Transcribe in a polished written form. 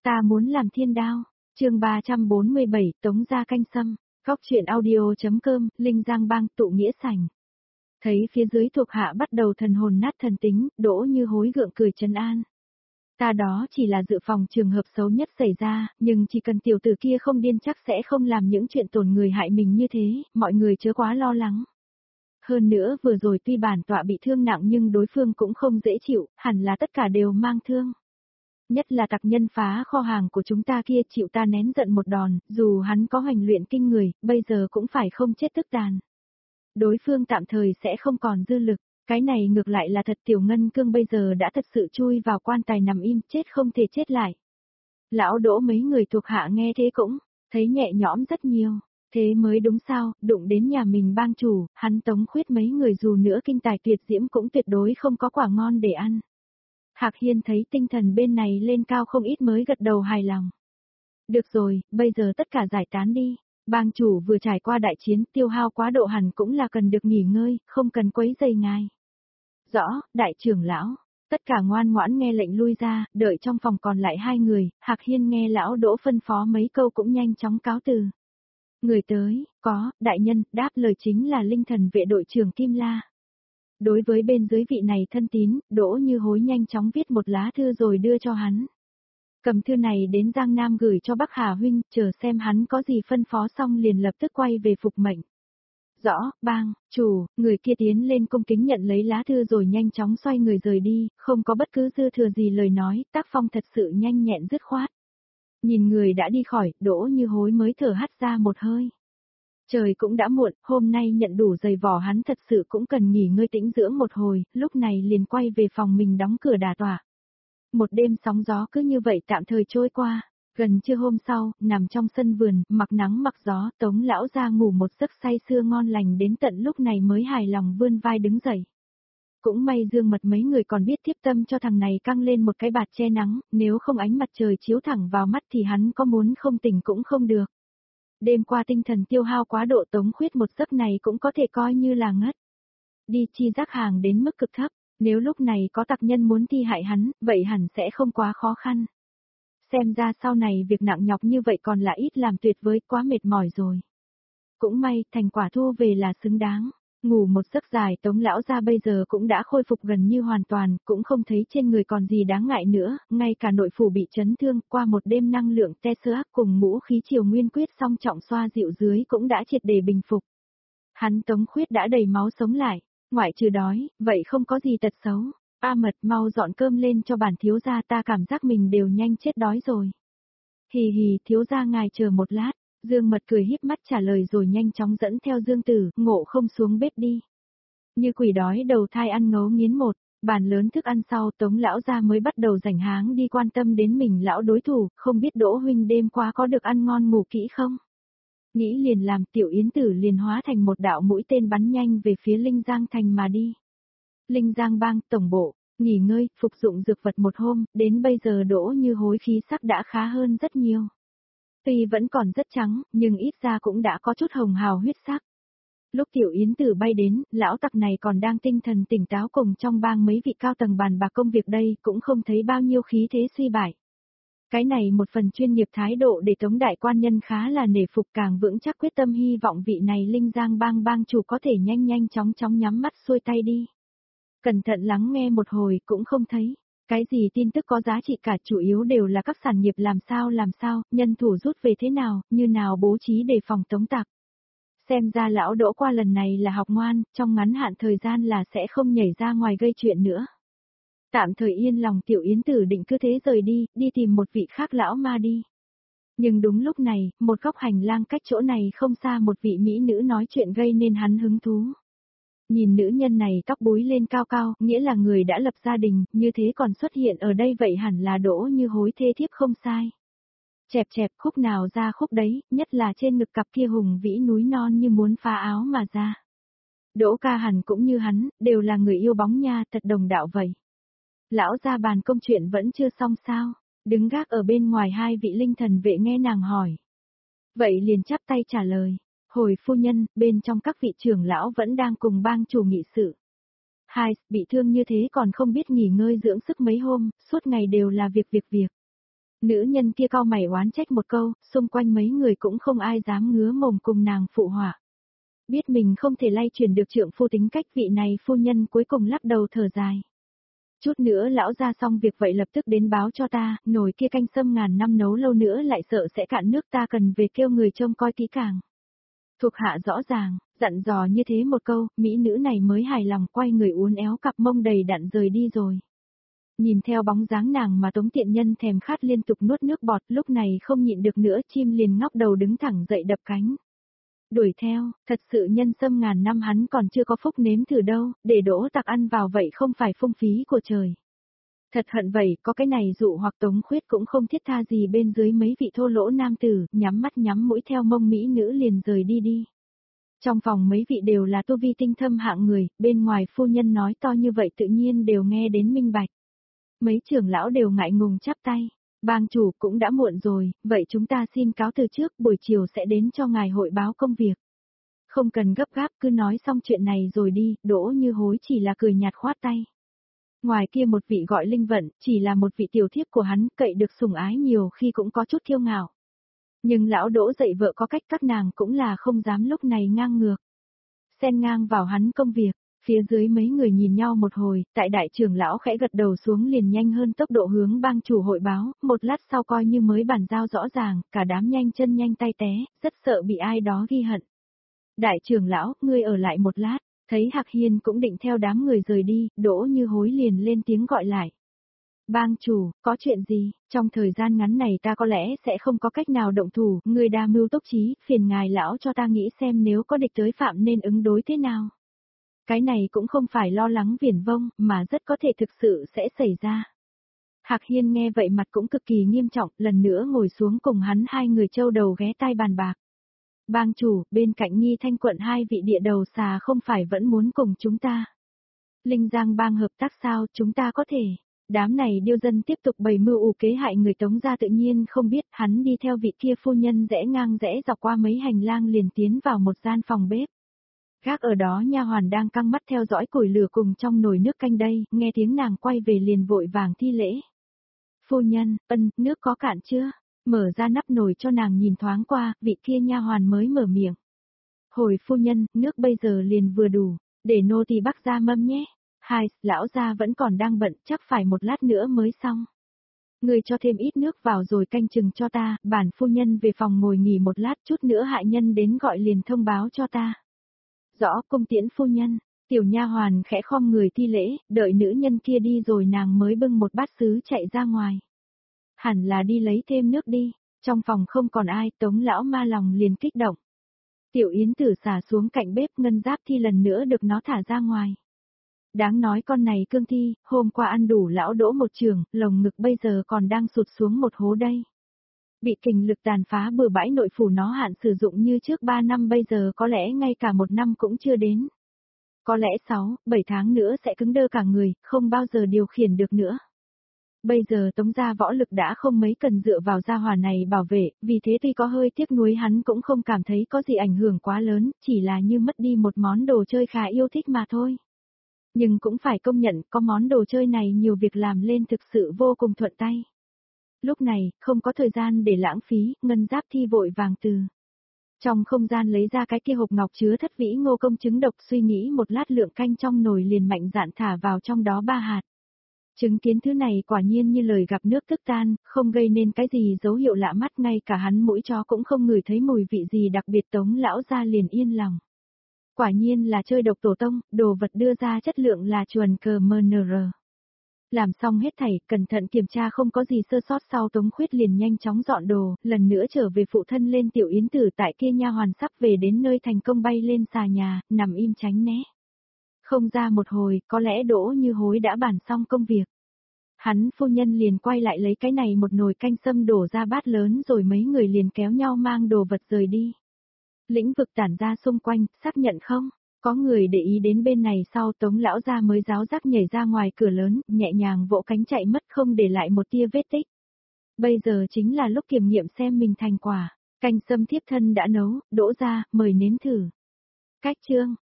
Ta muốn làm thiên đao. Chương 347, Tống gia canh sâm. Góc truyện audio.com, Linh Giang Bang tụ nghĩa sảnh. Thấy phía dưới thuộc hạ bắt đầu thần hồn nát thần tính, Đỗ Như Hối gượng cười trấn an. Ta đó chỉ là dự phòng trường hợp xấu nhất xảy ra, nhưng chỉ cần tiểu tử kia không điên chắc sẽ không làm những chuyện tổn người hại mình như thế, mọi người chớ quá lo lắng. Hơn nữa vừa rồi tuy bản tọa bị thương nặng nhưng đối phương cũng không dễ chịu, hẳn là tất cả đều mang thương. Nhất là tặc nhân phá kho hàng của chúng ta kia chịu ta nén giận một đòn, dù hắn có hoành luyện kinh người, bây giờ cũng phải không chết tức tàn. Đối phương tạm thời sẽ không còn dư lực, cái này ngược lại là thật. Tiểu Ngân Cương bây giờ đã thật sự chui vào quan tài nằm im, chết không thể chết lại. Lão Đỗ mấy người thuộc hạ nghe thế cũng thấy nhẹ nhõm rất nhiều. Thế mới đúng sao, đụng đến nhà mình bang chủ, hắn Tống Khuyết mấy người dù nữa kinh tài tuyệt diễm cũng tuyệt đối không có quả ngon để ăn. Hạc Hiên thấy tinh thần bên này lên cao không ít mới gật đầu hài lòng. Được rồi, bây giờ tất cả giải tán đi. Bang chủ vừa trải qua đại chiến, tiêu hao quá độ hẳn cũng là cần được nghỉ ngơi, không cần quấy rầy ngài. Rõ, đại trưởng lão. Tất cả ngoan ngoãn nghe lệnh lui ra, đợi trong phòng còn lại hai người, Hạc Hiên nghe lão Đỗ phân phó mấy câu cũng nhanh chóng cáo từ. Người tới, có, đại nhân, đáp lời chính là linh thần vệ đội trưởng Kim La. Đối với bên dưới vị này thân tín, Đỗ Như Hối nhanh chóng viết một lá thư rồi đưa cho hắn. Cầm thư này đến Giang Nam gửi cho Bắc Hà huynh, chờ xem hắn có gì phân phó xong liền lập tức quay về phục mệnh. Rõ, bang, chủ, người kia tiến lên cung kính nhận lấy lá thư rồi nhanh chóng xoay người rời đi, không có bất cứ dư thừa gì lời nói, tác phong thật sự nhanh nhẹn dứt khoát. Nhìn người đã đi khỏi, Đỗ Như Hối mới thở hắt ra một hơi. Trời cũng đã muộn, hôm nay nhận đủ giày vò hắn thật sự cũng cần nghỉ ngơi tĩnh dưỡng một hồi, lúc này liền quay về phòng mình đóng cửa đả tọa. Một đêm sóng gió cứ như vậy tạm thời trôi qua, gần trưa hôm sau, nằm trong sân vườn, mặc nắng mặc gió, Tống lão ra ngủ một giấc say sưa ngon lành đến tận lúc này mới hài lòng vươn vai đứng dậy. Cũng may Dương Mật mấy người còn biết tiếp tâm cho thằng này căng lên một cái bạt che nắng, nếu không ánh mặt trời chiếu thẳng vào mắt thì hắn có muốn không tỉnh cũng không được. Đêm qua tinh thần tiêu hao quá độ, Tống Khuyết một giấc này cũng có thể coi như là ngất. Đi chi giác hàng đến mức cực thấp, nếu lúc này có tặc nhân muốn thi hại hắn, vậy hẳn sẽ không quá khó khăn. Xem ra sau này việc nặng nhọc như vậy còn là ít làm, tuyệt với quá mệt mỏi rồi. Cũng may, thành quả thu về là xứng đáng. Ngủ một giấc dài, Tống lão gia bây giờ cũng đã khôi phục gần như hoàn toàn, cũng không thấy trên người còn gì đáng ngại nữa, ngay cả nội phủ bị chấn thương, qua một đêm năng lượng te sơ ác cùng ngũ khí triều nguyên quyết song trọng xoa dịu dưới cũng đã triệt để bình phục. Hắn Tống Khuyết đã đầy máu sống lại, ngoại trừ đói, vậy không có gì tật xấu. A Mật, mau dọn cơm lên cho bản thiếu gia, ta cảm giác mình đều nhanh chết đói rồi. Hì hì, thiếu gia ngài chờ một lát. Dương Mật cười híp mắt trả lời rồi nhanh chóng dẫn theo Dương Tử, Ngộ Không xuống bếp đi. Như quỷ đói đầu thai ăn ngấu nghiến một, bàn lớn thức ăn sau, Tống lão gia mới bắt đầu rảnh háng đi quan tâm đến mình lão đối thủ, không biết Đỗ huynh đêm qua có được ăn ngon ngủ kỹ không? Nghĩ liền làm, Tiểu Yến Tử liền hóa thành một đạo mũi tên bắn nhanh về phía Linh Giang thành mà đi. Linh Giang bang tổng bộ, nghỉ ngơi, phục dụng dược vật một hôm, đến bây giờ Đỗ Như Hối khí sắc đã khá hơn rất nhiều. Tuy vẫn còn rất trắng, nhưng ít ra cũng đã có chút hồng hào huyết sắc. Lúc Tiểu Yến Tử bay đến, lão tặc này còn đang tinh thần tỉnh táo cùng trong bang mấy vị cao tầng bàn bạc công việc đây, cũng không thấy bao nhiêu khí thế suy bại. Cái này một phần chuyên nghiệp thái độ để Tống đại quan nhân khá là nể phục, càng vững chắc quyết tâm hy vọng vị này Linh Giang bang bang chủ có thể nhanh nhanh chóng chóng nhắm mắt xuôi tay đi. Cẩn thận lắng nghe một hồi cũng không thấy cái gì tin tức có giá trị cả, chủ yếu đều là các sản nghiệp làm sao, nhân thủ rút về thế nào, như nào bố trí để phòng tống tặc. Xem ra lão Đỗ qua lần này là học ngoan, trong ngắn hạn thời gian là sẽ không nhảy ra ngoài gây chuyện nữa. Tạm thời yên lòng, Tiểu Yến Tử định cứ thế rời đi, đi tìm một vị khác lão ma đi. Nhưng đúng lúc này, một góc hành lang cách chỗ này không xa một vị mỹ nữ nói chuyện gây nên hắn hứng thú. Nhìn nữ nhân này tóc búi lên cao cao, nghĩa là người đã lập gia đình, như thế còn xuất hiện ở đây vậy hẳn là Đỗ Như Hối thê thiếp không sai. Chẹp chẹp, khúc nào ra khúc đấy, nhất là trên ngực cặp kia hùng vĩ núi non như muốn phá áo mà ra. Đỗ ca hẳn cũng như hắn, đều là người yêu bóng nha, thật đồng đạo vậy. Lão gia bàn công chuyện vẫn chưa xong sao, đứng gác ở bên ngoài hai vị linh thần vệ nghe nàng hỏi. Vậy liền chắp tay trả lời. Hồi phu nhân, bên trong các vị trưởng lão vẫn đang cùng bang chủ nghị sự. Hai, bị thương như thế còn không biết nghỉ ngơi dưỡng sức mấy hôm, suốt ngày đều là việc. Nữ nhân kia cau mày oán trách một câu, xung quanh mấy người cũng không ai dám ngứa mồm cùng nàng phụ họa. Biết mình không thể lay chuyển được trượng phu tính cách, vị này phu nhân cuối cùng lắc đầu thở dài. Chút nữa lão ra xong việc vậy lập tức đến báo cho ta, nồi kia canh sâm ngàn năm nấu lâu nữa lại sợ sẽ cạn nước, ta cần về kêu người trông coi kỹ càng. Thuộc hạ rõ ràng, dặn dò như thế một câu, mỹ nữ này mới hài lòng quay người uốn éo cặp mông đầy đặn rời đi rồi. Nhìn theo bóng dáng nàng mà Tống tiện nhân thèm khát liên tục nuốt nước bọt, lúc này không nhịn được nữa, chim liền ngóc đầu đứng thẳng dậy đập cánh. Đuổi theo, thật sự nhân sâm ngàn năm hắn còn chưa có phúc nếm thử đâu, để đỗ tặc ăn vào vậy không phải phung phí của trời. Thật hận vậy, có cái này dụ hoặc Tống Khuyết cũng không thiết tha gì bên dưới mấy vị thô lỗ nam tử, nhắm mắt nhắm mũi theo mông mỹ nữ liền rời đi. Trong phòng mấy vị đều là tu vi tinh thâm hạng người, bên ngoài phu nhân nói to như vậy tự nhiên đều nghe đến minh bạch. Mấy trưởng lão đều ngại ngùng chắp tay. Bang chủ cũng đã muộn rồi, vậy chúng ta xin cáo từ trước, buổi chiều sẽ đến cho ngài hội báo công việc. Không cần gấp gáp, cứ nói xong chuyện này rồi đi, Đỗ Như Hối chỉ là cười nhạt khoát tay. Ngoài kia một vị gọi Linh Vận, chỉ là một vị tiểu thiếp của hắn, cậy được sủng ái nhiều khi cũng có chút kiêu ngạo. Nhưng lão Đỗ dạy vợ có cách, các nàng cũng là không dám lúc này ngang ngược. Xen ngang vào hắn công việc. Phía dưới mấy người nhìn nhau một hồi, tại đại trưởng lão khẽ gật đầu xuống liền nhanh hơn tốc độ hướng bang chủ hội báo, một lát sau coi như mới bàn giao rõ ràng, cả đám nhanh chân nhanh tay té, rất sợ bị ai đó ghi hận. Đại trưởng lão, ngươi ở lại một lát, thấy Hạc Hiên cũng định theo đám người rời đi, Đỗ Như Hối liền lên tiếng gọi lại. Bang chủ, có chuyện gì, trong thời gian ngắn này ta có lẽ sẽ không có cách nào động thủ, ngươi đa mưu tốc trí, phiền ngài lão cho ta nghĩ xem nếu có địch tới phạm nên ứng đối thế nào. Cái này cũng không phải lo lắng viển vông, mà rất có thể thực sự sẽ xảy ra. Hạc Hiên nghe vậy mặt cũng cực kỳ nghiêm trọng, lần nữa ngồi xuống cùng hắn hai người châu đầu ghé tai bàn bạc. Bang chủ, bên cạnh Nghi Thanh quận hai vị địa đầu xà không phải vẫn muốn cùng chúng ta. Linh Giang bang hợp tác sao, chúng ta có thể. Đám này điêu dân tiếp tục bày mưu ủ kế hại người Tống gia, tự nhiên không biết, hắn đi theo vị kia phu nhân rẽ ngang rẽ dọc qua mấy hành lang liền tiến vào một gian phòng bếp. Gác ở đó nha hoàn đang căng mắt theo dõi củi lửa cùng trong nồi nước canh đây, nghe tiếng nàng quay về liền vội vàng thi lễ. Phu nhân, nước có cạn chưa? Mở ra nắp nồi cho nàng nhìn thoáng qua, vị kia nha hoàn mới mở miệng. Hồi phu nhân, nước bây giờ liền vừa đủ, để nô tỳ bắc ra mâm nhé. Hai, lão gia vẫn còn đang bận, chắc phải một lát nữa mới xong. Người cho thêm ít nước vào rồi canh chừng cho ta, bản phu nhân về phòng ngồi nghỉ một lát, chút nữa hạ nhân đến gọi liền thông báo cho ta. Rõ, cung tiễn phu nhân. Tiểu nha hoàn khẽ khom người thi lễ, đợi nữ nhân kia đi rồi nàng mới bưng một bát sứ chạy ra ngoài. Hẳn là đi lấy thêm nước đi, trong phòng không còn ai, Tống lão ma lòng liền kích động. Tiểu Yến Tử xả xuống cạnh bếp, Ngân Giáp Thi lần nữa được nó thả ra ngoài. Đáng nói con này cương thi, hôm qua ăn đủ lão Đỗ một trường, lồng ngực bây giờ còn đang sụt xuống một hố đây. Bị kình lực tàn phá bừa bãi, nội phủ nó hạn sử dụng như trước 3 năm, bây giờ có lẽ ngay cả 1 năm cũng chưa đến. Có lẽ 6, 7 tháng nữa sẽ cứng đơ cả người, không bao giờ điều khiển được nữa. Bây giờ Tống gia võ lực đã không mấy cần dựa vào gia hỏa này bảo vệ, vì thế tuy có hơi tiếc nuối hắn cũng không cảm thấy có gì ảnh hưởng quá lớn, chỉ là như mất đi một món đồ chơi khá yêu thích mà thôi. Nhưng cũng phải công nhận, có món đồ chơi này nhiều việc làm lên thực sự vô cùng thuận tay. Lúc này, không có thời gian để lãng phí, Ngân Giáp Thi vội vàng từ trong không gian lấy ra cái kia hộp ngọc chứa thất vĩ ngô công trứng độc, suy nghĩ một lát lượng canh trong nồi liền mạnh dạn thả vào trong đó 3 hạt. Chứng kiến thứ này quả nhiên như lời gặp nước tức tan, không gây nên cái gì dấu hiệu lạ mắt, ngay cả hắn mũi chó cũng không ngửi thấy mùi vị gì đặc biệt. Tống lão ra liền yên lòng. Quả nhiên là chơi độc tổ tông, đồ vật đưa ra chất lượng là chuẩn cờ MNR. Làm xong hết thảy, cẩn thận kiểm tra không có gì sơ sót sau, Tống Khuyết liền nhanh chóng dọn đồ, lần nữa trở về phụ thân lên. Tiểu Yến Tử tại kia nha hoàn sắp về đến nơi thành công bay lên xà nhà, nằm im tránh né. Không ra một hồi, có lẽ Đỗ Như Hối đã bàn xong công việc. Hắn phu nhân liền quay lại lấy cái này một nồi canh sâm đổ ra bát lớn, rồi mấy người liền kéo nhau mang đồ vật rời đi. Lĩnh vực tản ra xung quanh, xác nhận không? Có người để ý đến bên này sau, Tống lão gia mới ráo rác nhảy ra ngoài cửa lớn, nhẹ nhàng vỗ cánh chạy mất không để lại một tia vết tích. Bây giờ chính là lúc kiểm nghiệm xem mình thành quả. Canh sâm thiếp thân đã nấu, đỗ ra, mời nếm thử. Cách chương